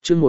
chương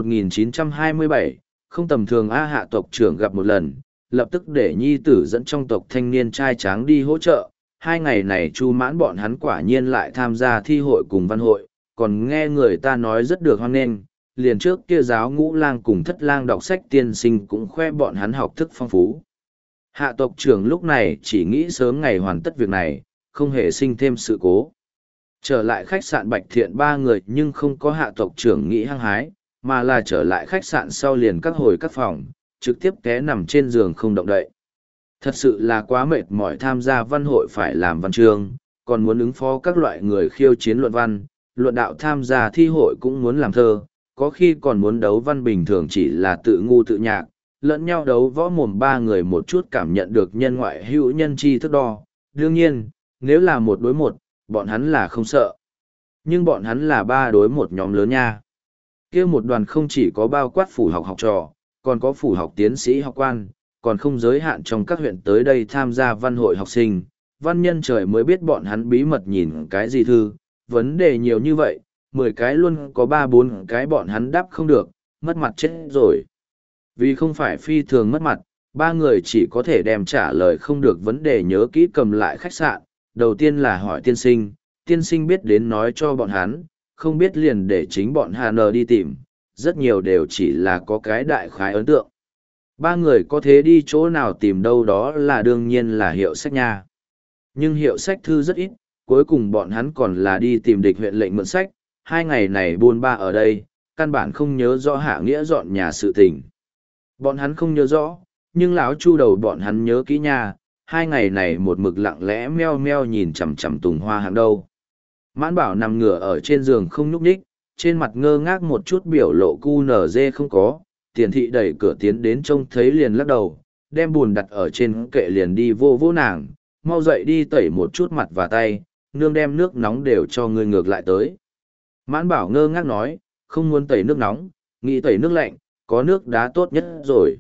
1927, không tầm thường A Hạ tộc trưởng gặp một lần, lập tức để nhi tử dẫn trong tộc thanh niên trai tráng đi hỗ trợ. 2 ngày này Chu Mãn bọn hắn quả nhiên lại tham gia thi hội cùng văn hội, còn nghe người ta nói rất được hoan nghênh. Liền trước kia giáo ngũ lang cùng thất lang đọc sách tiên sinh cũng khoe bọn hắn học thức phong phú. Hạ tộc trưởng lúc này chỉ nghĩ sớm ngày hoàn tất việc này, không hề sinh thêm sự cố. Trở lại khách sạn Bạch Thiện 3 người nhưng không có hạ tộc trưởng nghĩ hăng hái, mà là trở lại khách sạn sau liền các hồi các phòng, trực tiếp té nằm trên giường không động đậy. Thật sự là quá mệt mỏi tham gia văn hội phải làm văn chương, còn muốn ứng phó các loại người khiêu chiến luận văn, luận đạo tham gia thi hội cũng muốn làm thơ, có khi còn muốn đấu văn bình thường chỉ là tự ngu tự nhạc, lẫn nhau đấu võ mồm 3 người một chút cảm nhận được nhân ngoại hữu nhân chi thức đo. Đương nhiên, nếu là 1 đối 1, bọn hắn là không sợ. Nhưng bọn hắn là 3 đối 1 nhóm lớn nha. Kia một đoàn không chỉ có bao quát phủ học học trò, còn có phủ học tiến sĩ học quan, còn không giới hạn trong các huyện tới đây tham gia văn hội học sinh. Văn nhân trời mới biết bọn hắn bí mật nhìn cái gì thư, vấn đề nhiều như vậy, 10 cái luôn có 3-4 cái bọn hắn đáp không được, mất mặt chết rồi. Vì không phải phi thường mất mặt, 3 người chỉ có thể đem trả lời không được vấn đề nhớ kỹ cầm lại khách sạn. Đầu tiên là hỏi tiên sinh biết đến nói cho bọn hắn, không biết liền để chính bọn Hà Nờ đi tìm, rất nhiều đều chỉ là có cái đại khái ấn tượng. 3 người có thế đi chỗ nào tìm đâu đó là đương nhiên là hiệu sách nha. Nhưng hiệu sách thư rất ít, cuối cùng bọn hắn còn là đi tìm địch huyện lệnh mượn sách. 2 ngày này buôn ba ở đây, căn bản không nhớ rõ Hạ Nghĩa dọn nhà sự tình. Bọn hắn không nhớ rõ, nhưng lão Chu đầu bọn hắn nhớ kỹ nha. 2 ngày này một mực lặng lẽ meo meo nhìn chằm chằm Tùng Hoa hàng đâu. Mãn Bảo nằm ngửa ở trên giường không nhúc nhích, trên mặt ngơ ngác một chút biểu lộ cu nở dê không có. Tiền thị đẩy cửa tiến đến trông thấy liền lắc đầu, đem bùn đặt ở trên kệ liền đi vô vô nàng, mau dậy đi tẩy một chút mặt và tay, nương đem nước nóng đều cho ngươi ngược lại tới. Mãn Bảo ngơ ngác nói, không muốn tẩy nước nóng, nghĩ tẩy nước lạnh, có nước đá tốt nhất rồi.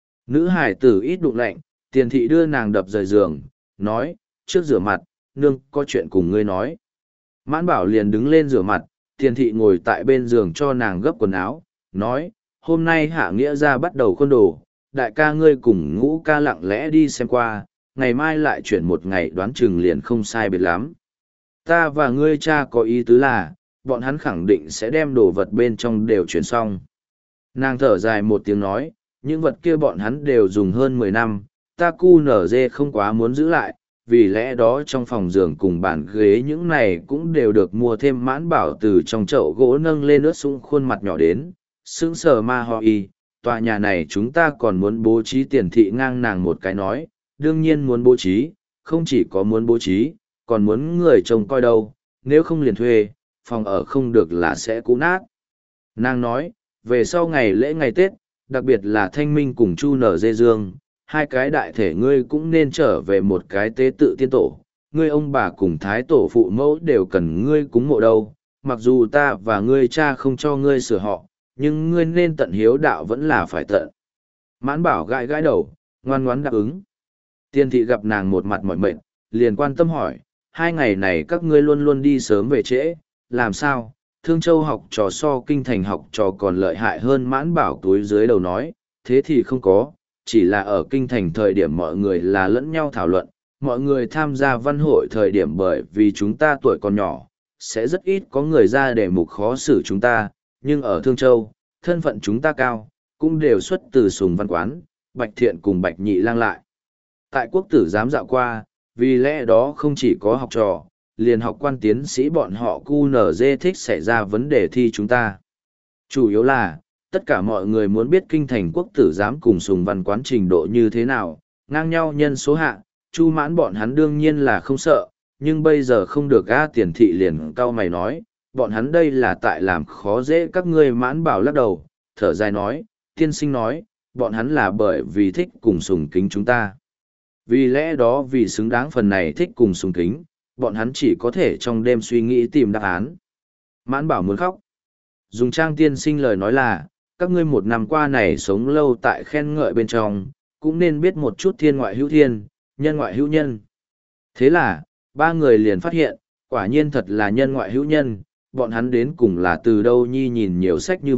Nữ hải tử ít đụng lạnh, tiền thị đưa nàng đập rời giường, nói, trước rửa mặt, nương có chuyện cùng ngươi nói. Mãn Bảo liền đứng lên rửa mặt, tiền thị ngồi tại bên giường cho nàng gấp quần áo, nói, hôm nay Hạ Nghĩa ra bắt đầu khuôn đồ, đại ca ngươi cùng Ngũ ca lặng lẽ đi xem qua, ngày mai lại chuyển 1 ngày đoán chừng liền không sai biệt lắm. Ta và ngươi cha có ý tứ là, bọn hắn khẳng định sẽ đem đồ vật bên trong đều chuyển xong. Nàng thở dài một tiếng nói, những vật kia bọn hắn đều dùng hơn 10 năm, ta cu nở dê không quá muốn giữ lại, vì lẽ đó trong phòng giường cùng bàn ghế những này cũng đều được mua thêm. Mãn Bảo từ trong chậu gỗ nâng lên ướt sũng khuôn mặt nhỏ đến, sững sờ ma ho y, tòa nhà này chúng ta còn muốn bố trí. Tiền thị ngang nàng một cái nói, đương nhiên muốn bố trí, không chỉ có muốn bố trí, còn muốn người trông coi đâu, nếu không liền thuê, phòng ở không được là sẽ cũ nát. Nàng nói, về sau ngày lễ ngày Tết, đặc biệt là Thanh Minh cùng Chu Nở Dê Dương, 2 cái đại thể ngươi cũng nên trở về một cái tế tự tiên tổ, ngươi ông bà cùng thái tổ phụ mẫu đều cần ngươi cúng mộ đâu, mặc dù ta và ngươi cha không cho ngươi sửa họ, nhưng ngươi nên tận hiếu đạo vẫn là phải tận. Mãn Bảo gãi gãi đầu, ngoan ngoãn đáp ứng. Tiên thị gặp nàng một mặt mỏi mệt, liền quan tâm hỏi, 2 ngày này các ngươi luôn luôn đi sớm về trễ, làm sao? Thương Châu học trò so Kinh Thành học trò còn lợi hại hơn. Mãn Bảo túi dưới đầu nói, thế thì không có, chỉ là ở Kinh Thành thời điểm mọi người là lẫn nhau thảo luận, mọi người tham gia văn hội thời điểm bởi vì chúng ta tuổi còn nhỏ, sẽ rất ít có người ra để mục khó xử chúng ta, nhưng ở Thương Châu, thân phận chúng ta cao, cũng đều xuất từ Sùng Văn Quán, Bạch Thiện cùng Bạch Nhị Lang lại. Tại quốc tử giám dạo qua, vì lẽ đó không chỉ có học trò, liền học quan tiến sĩ bọn họ QNZ thích xảy ra vấn đề thi chúng ta. Chủ yếu là, tất cả mọi người muốn biết Kinh Thành quốc tử giám cùng Sùng Văn Quán trình độ như thế nào, ngang nhau nhân số hạ, Chu Mãn bọn hắn đương nhiên là không sợ, nhưng bây giờ không được. Tiền thị liền cau mày nói, bọn hắn đây là tại làm khó dễ các ngươi. Mãn Bảo lắc đầu, thở dài nói, tiên sinh nói, bọn hắn là bởi vì thích cùng sùng kính chúng ta. Vì lẽ đó vì xứng đáng phần này thích cùng sùng kính, bọn hắn chỉ có thể trong đêm suy nghĩ tìm đáp án. Mãn Bảo muốn khóc. Dùng Trang tiên sinh lời nói là, các ngươi 1 năm qua này sống lâu tại khen ngợi bên trong, cũng nên biết một chút thiên ngoại hữu thiên, nhân ngoại hữu nhân. Thế là, 3 người liền phát hiện, quả nhiên thật là nhân ngoại hữu nhân, bọn hắn đến cùng là từ đâu nhi nhìn nhiều sách như vậy,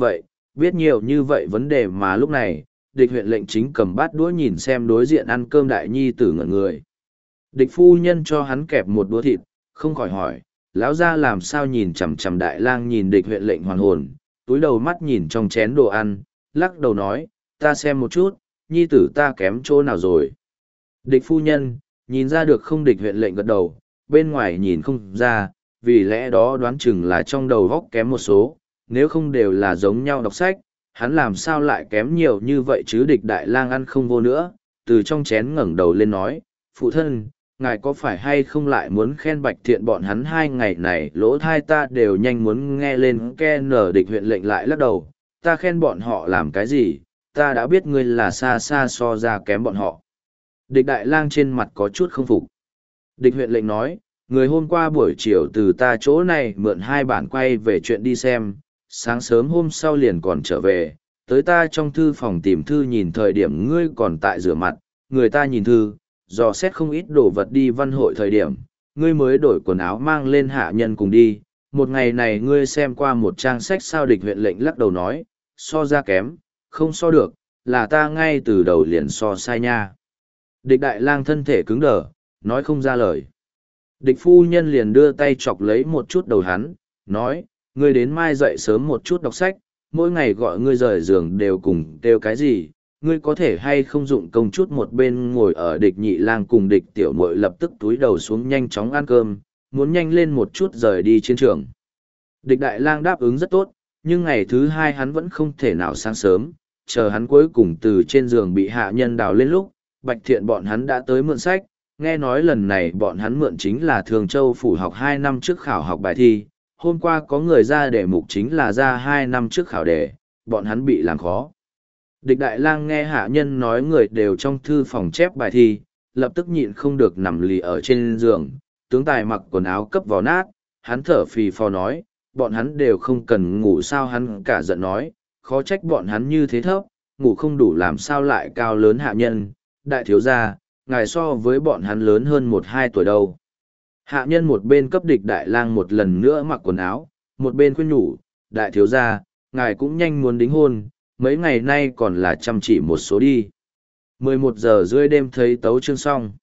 biết nhiều như vậy vấn đề mà lúc này, địch huyện lệnh chính cầm bát đũa nhìn xem đối diện ăn cơm đại nhi tử ngẩn người. Địch phu nhân cho hắn kẹp một đũa thịt, không khỏi hỏi, lão gia làm sao nhìn chằm chằm đại lang nhìn địch huyện lệnh hoàn hồn, túi đầu mắt nhìn trong chén đồ ăn, lắc đầu nói, ta xem một chút, nhi tử ta kém chỗ nào rồi. Địch phu nhân, nhìn ra được không? Địch huyện lệnh gật đầu, bên ngoài nhìn không ra, vì lẽ đó đoán chừng là trong đầu góc kém một số, nếu không đều là giống nhau đọc sách, hắn làm sao lại kém nhiều như vậy chứ? Địch đại lang ăn không vô nữa, từ trong chén ngẩng đầu lên nói, phụ thân, ngài có phải hay không lại muốn khen Bạch Thiện bọn hắn 2 ngày này lỗ thai ta đều nhanh muốn nghe lên ke nở. Địch huyện lệnh lại lắc đầu, ta khen bọn họ làm cái gì, ta đã biết ngươi là xa xa so ra kém bọn họ. Địch đại lang trên mặt có chút không phục. Địch huyện lệnh nói, người hôm qua buổi chiều từ ta chỗ này mượn 2 bản quay về chuyện đi xem, sáng sớm hôm sau liền còn trở về, tới ta trong thư phòng tìm thư nhìn thời điểm ngươi còn tại rửa mặt, người ta nhìn thư, dò xét không ít đồ vật đi văn hội thời điểm, ngươi mới đổi quần áo mang lên hạ nhân cùng đi, một ngày này ngươi xem qua một trang sách sao? Địch huyện lệnh lắc đầu nói, so ra kém, không so được, là ta ngay từ đầu liền so sai nha. Địch đại lang thân thể cứng đờ, nói không ra lời. Địch phu nhân liền đưa tay chọc lấy một chút đầu hắn, nói, ngươi đến mai dậy sớm một chút đọc sách, mỗi ngày gọi ngươi rời giường đều cùng kêu cái gì, ngươi có thể hay không dụng công chút. Một bên ngồi ở địch nhị lang cùng địch tiểu muội lập tức túi đầu xuống nhanh chóng ăn cơm, muốn nhanh lên một chút rời đi chiến trường. Địch đại lang đáp ứng rất tốt, nhưng ngày thứ 2 hắn vẫn không thể nào sáng sớm, chờ hắn cuối cùng từ trên giường bị hạ nhân đào lên lúc, Bạch Thiện bọn hắn đã tới mượn sách, nghe nói lần này bọn hắn mượn chính là Thường Châu phủ học 2 năm trước khảo học bài thi, hôm qua có người ra đề mục chính là ra 2 năm trước khảo đề, bọn hắn bị làm khó. Địch đại lang nghe hạ nhân nói người đều trong thư phòng chép bài thi, lập tức nhịn không được nằm lì ở trên giường, tướng tài mặc quần áo cấp vào nát, hắn thở phì phò nói, bọn hắn đều không cần ngủ sao? Hắn cả giận nói, khó trách bọn hắn như thế thấp, ngủ không đủ làm sao lại cao lớn hạ nhân, đại thiếu gia, ngài so với bọn hắn lớn hơn 1-2 tuổi đâu. Hạ nhân một bên cấp địch đại lang một lần nữa mặc quần áo, một bên khuyên nhủ, đại thiếu gia, ngài cũng nhanh muốn đính hôn, mấy ngày nay còn là chăm chỉ một số đi. 11 giờ rưỡi đêm thấy tấu chương xong.